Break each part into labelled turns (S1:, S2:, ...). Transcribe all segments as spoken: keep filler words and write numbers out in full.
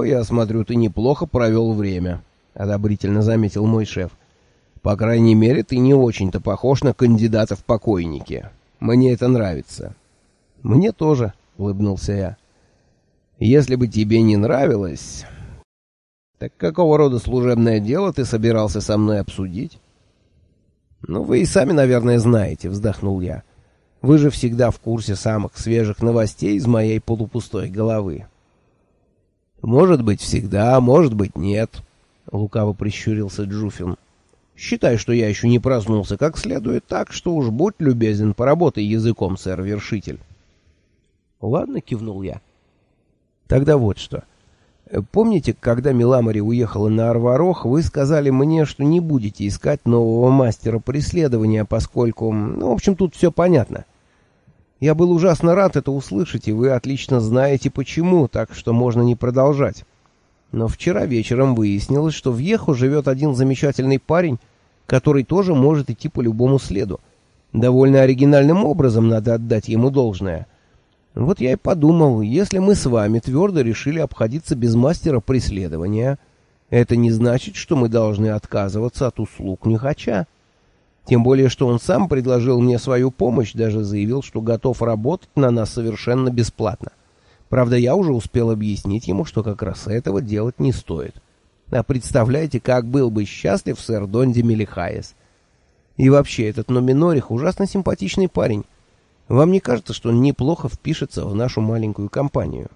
S1: я смотрю, ты неплохо провел время», — одобрительно заметил мой шеф. «По крайней мере, ты не очень-то похож на кандидата в покойники. Мне это нравится». «Мне тоже», — улыбнулся я. «Если бы тебе не нравилось... Так какого рода служебное дело ты собирался со мной обсудить?» «Ну, вы и сами, наверное, знаете», — вздохнул я. «Вы же всегда в курсе самых свежих новостей из моей полупустой головы». «Может быть, всегда, может быть, нет», — лукаво прищурился Джуфин. «Считай, что я еще не проснулся как следует, так что уж будь любезен, поработай языком, сэр-вершитель». «Ладно», — кивнул я. «Тогда вот что. Помните, когда Миламари уехала на Арварох, вы сказали мне, что не будете искать нового мастера преследования, поскольку... Ну, в общем, тут все понятно. Я был ужасно рад это услышать, и вы отлично знаете почему, так что можно не продолжать. Но вчера вечером выяснилось, что в Еху живет один замечательный парень, который тоже может идти по любому следу. Довольно оригинальным образом, надо отдать ему должное. Вот я и подумал, если мы с вами твердо решили обходиться без мастера преследования, это не значит, что мы должны отказываться от услуг Нюхача. Тем более, что он сам предложил мне свою помощь, даже заявил, что готов работать на нас совершенно бесплатно. Правда, я уже успел объяснить ему, что как раз этого делать не стоит. А представляете, как был бы счастлив сэр Донди Мелихаес. И вообще, этот Номинорих ужасно симпатичный парень. Вам не кажется, что он неплохо впишется в нашу маленькую компанию?»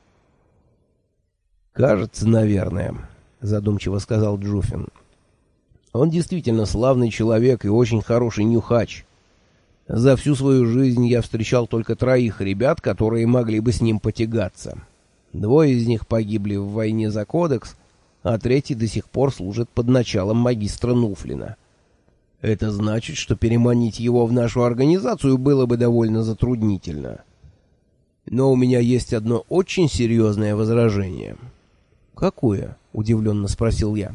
S1: «Кажется, наверное», — задумчиво сказал Джуфин. «Он действительно славный человек и очень хороший нюхач. За всю свою жизнь я встречал только троих ребят, которые могли бы с ним потягаться. Двое из них погибли в войне за кодекс, а третий до сих пор служит под началом магистра Нуфлина. Это значит, что переманить его в нашу организацию было бы довольно затруднительно. Но у меня есть одно очень серьезное возражение». «Какое?» — удивленно спросил я.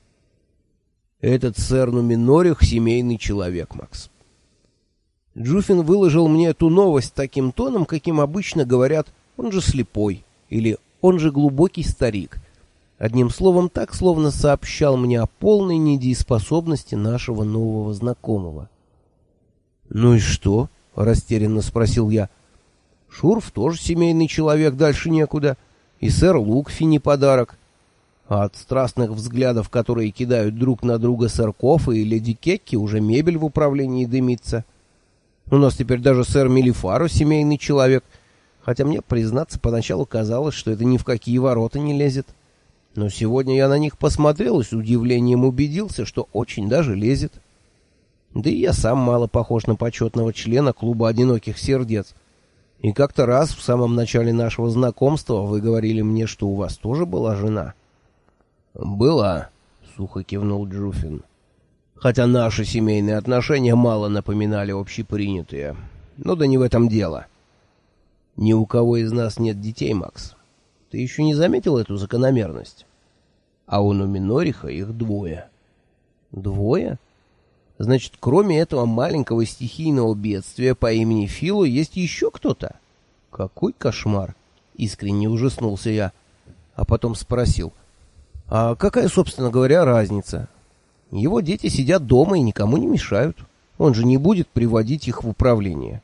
S1: «Этот сэр Нуминорих — семейный человек, Макс». Джуфин выложил мне эту новость таким тоном, каким обычно говорят «он же слепой» или «он же глубокий старик». Одним словом, так, словно сообщал мне о полной недееспособности нашего нового знакомого. «Ну и что?» — растерянно спросил я. «Шурф тоже семейный человек, дальше некуда. И сэр Лукфи не подарок. А от страстных взглядов, которые кидают друг на друга сэр Кофа и леди Кекки, уже мебель в управлении дымится. У нас теперь даже сэр Мелифаро семейный человек, хотя мне, признаться, поначалу казалось, что это ни в какие ворота не лезет. Но сегодня я на них посмотрел и с удивлением убедился, что очень даже лезет. Да и я сам мало похож на почетного члена клуба одиноких сердец. И как-то раз в самом начале нашего знакомства вы говорили мне, что у вас тоже была жена». «Была», — сухо кивнул Джуфин. «Хотя наши семейные отношения мало напоминали общепринятые. Но да не в этом дело. Ни у кого из нас нет детей, Макс. Ты еще не заметил эту закономерность? А у Нуминориха их двое». «Двое? Значит, кроме этого маленького стихийного бедствия по имени Филу есть еще кто-то? Какой кошмар!» — искренне ужаснулся я, а потом спросил. «А какая, собственно говоря, разница? Его дети сидят дома и никому не мешают. Он же не будет приводить их в управление».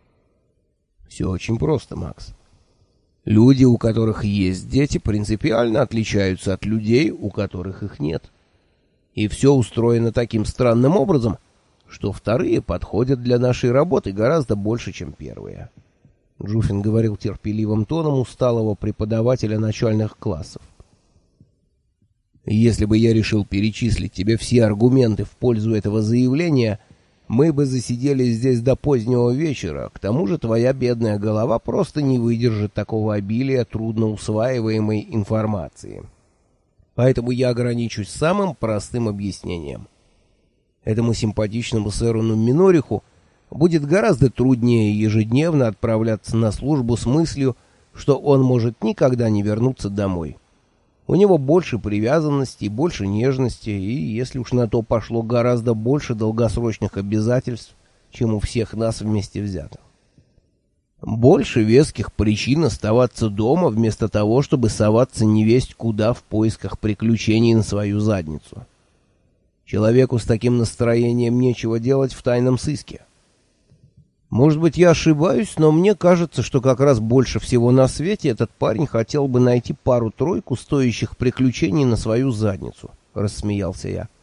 S1: «Все очень просто, Макс. Люди, у которых есть дети, принципиально отличаются от людей, у которых их нет. И все устроено таким странным образом, что вторые подходят для нашей работы гораздо больше, чем первые». Джуфин говорил терпеливым тоном усталого преподавателя начальных классов. «Если бы я решил перечислить тебе все аргументы в пользу этого заявления, мы бы засидели здесь до позднего вечера. К тому же твоя бедная голова просто не выдержит такого обилия трудно усваиваемой информации. Поэтому я ограничусь самым простым объяснением. Этому симпатичному сэру Нуминориху будет гораздо труднее ежедневно отправляться на службу с мыслью, что он может никогда не вернуться домой. У него больше привязанности, больше нежности и, если уж на то пошло, гораздо больше долгосрочных обязательств, чем у всех нас вместе взятых. Больше веских причин оставаться дома, вместо того, чтобы соваться невесть куда в поисках приключений на свою задницу. Человеку с таким настроением нечего делать в тайном сыске. Может быть, я ошибаюсь, но мне кажется, что как раз больше всего на свете этот парень хотел бы найти пару-тройку стоящих приключений на свою задницу, — рассмеялся я.